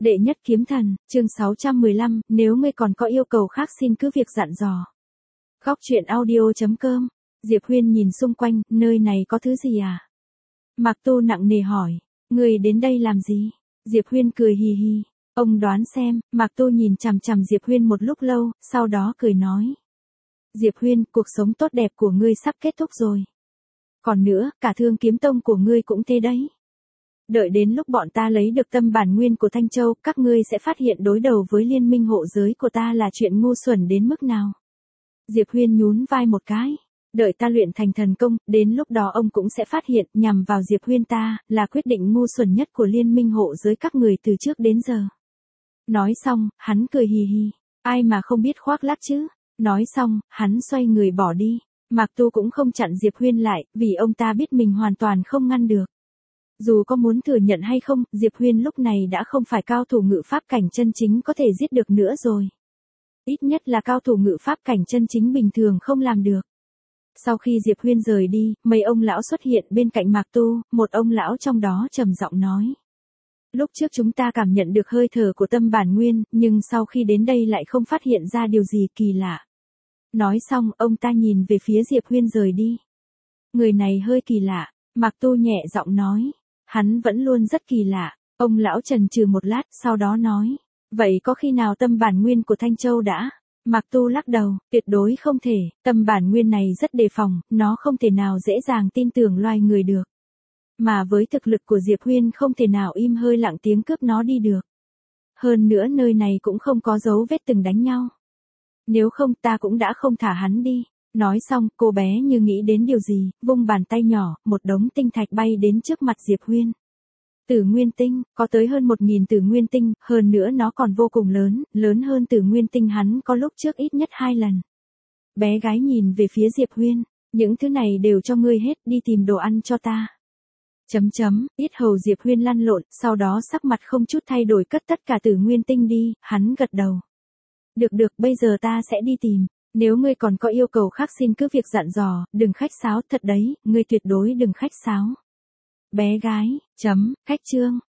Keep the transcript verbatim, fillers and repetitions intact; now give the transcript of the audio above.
Đệ nhất kiếm thần, chương sáu trăm mười lăm, nếu ngươi còn có yêu cầu khác xin cứ việc dặn dò. Góc truyện audio chấm com. Diệp Huyên nhìn xung quanh, nơi này có thứ gì à? Mạc Tu nặng nề hỏi, ngươi đến đây làm gì? Diệp Huyên cười hì hì. Ông đoán xem. Mạc Tu nhìn chằm chằm Diệp Huyên một lúc lâu, sau đó cười nói. Diệp Huyên, cuộc sống tốt đẹp của ngươi sắp kết thúc rồi. Còn nữa, cả Thương Kiếm Tông của ngươi cũng thế đấy. Đợi đến lúc bọn ta lấy được tâm bản nguyên của Thanh Châu, các ngươi sẽ phát hiện đối đầu với liên minh hộ giới của ta là chuyện ngu xuẩn đến mức nào. Diệp Huyên nhún vai một cái. Đợi ta luyện thành thần công, đến lúc đó ông cũng sẽ phát hiện, nhằm vào Diệp Huyên ta, là quyết định ngu xuẩn nhất của liên minh hộ giới các người từ trước đến giờ. Nói xong, hắn cười hì hì. Ai mà không biết khoác lác chứ. Nói xong, hắn xoay người bỏ đi. Mạc Tu cũng không chặn Diệp Huyên lại, vì ông ta biết mình hoàn toàn không ngăn được. Dù có muốn thừa nhận hay không, Diệp Huyên lúc này đã không phải cao thủ ngự pháp cảnh chân chính có thể giết được nữa rồi. Ít nhất là cao thủ ngự pháp cảnh chân chính bình thường không làm được. Sau khi Diệp Huyên rời đi, mấy ông lão xuất hiện bên cạnh Mạc Tu, một ông lão trong đó trầm giọng nói. Lúc trước chúng ta cảm nhận được hơi thở của tâm bản nguyên, nhưng sau khi đến đây lại không phát hiện ra điều gì kỳ lạ. Nói xong, ông ta nhìn về phía Diệp Huyên rời đi. Người này hơi kỳ lạ, Mạc Tu nhẹ giọng nói. Hắn vẫn luôn rất kỳ lạ. Ông lão chần chừ một lát, sau đó nói. Vậy có khi nào tâm bản nguyên của Thanh Châu đã? Mạc Tu lắc đầu, tuyệt đối không thể. Tâm bản nguyên này rất đề phòng, nó không thể nào dễ dàng tin tưởng loài người được. Mà với thực lực của Diệp Huyên không thể nào im hơi lặng tiếng cướp nó đi được. Hơn nữa nơi này cũng không có dấu vết từng đánh nhau. Nếu không ta cũng đã không thả hắn đi. Nói xong, cô bé như nghĩ đến điều gì, vung bàn tay nhỏ, một đống tinh thạch bay đến trước mặt Diệp Huyên. Tử Nguyên Tinh, có tới hơn một nghìn Tử Nguyên Tinh, hơn nữa nó còn vô cùng lớn, lớn hơn Tử Nguyên Tinh hắn có lúc trước ít nhất hai lần. Bé gái nhìn về phía Diệp Huyên, những thứ này đều cho ngươi hết, đi tìm đồ ăn cho ta. Chấm chấm, yết hầu Diệp Huyên lăn lộn, sau đó sắc mặt không chút thay đổi cất tất cả Tử Nguyên Tinh đi, hắn gật đầu. Được được, bây giờ ta sẽ đi tìm. Nếu ngươi còn có yêu cầu khác xin cứ việc dặn dò, đừng khách sáo, thật đấy, ngươi tuyệt đối đừng khách sáo. Bé gái, chấm, khách trương.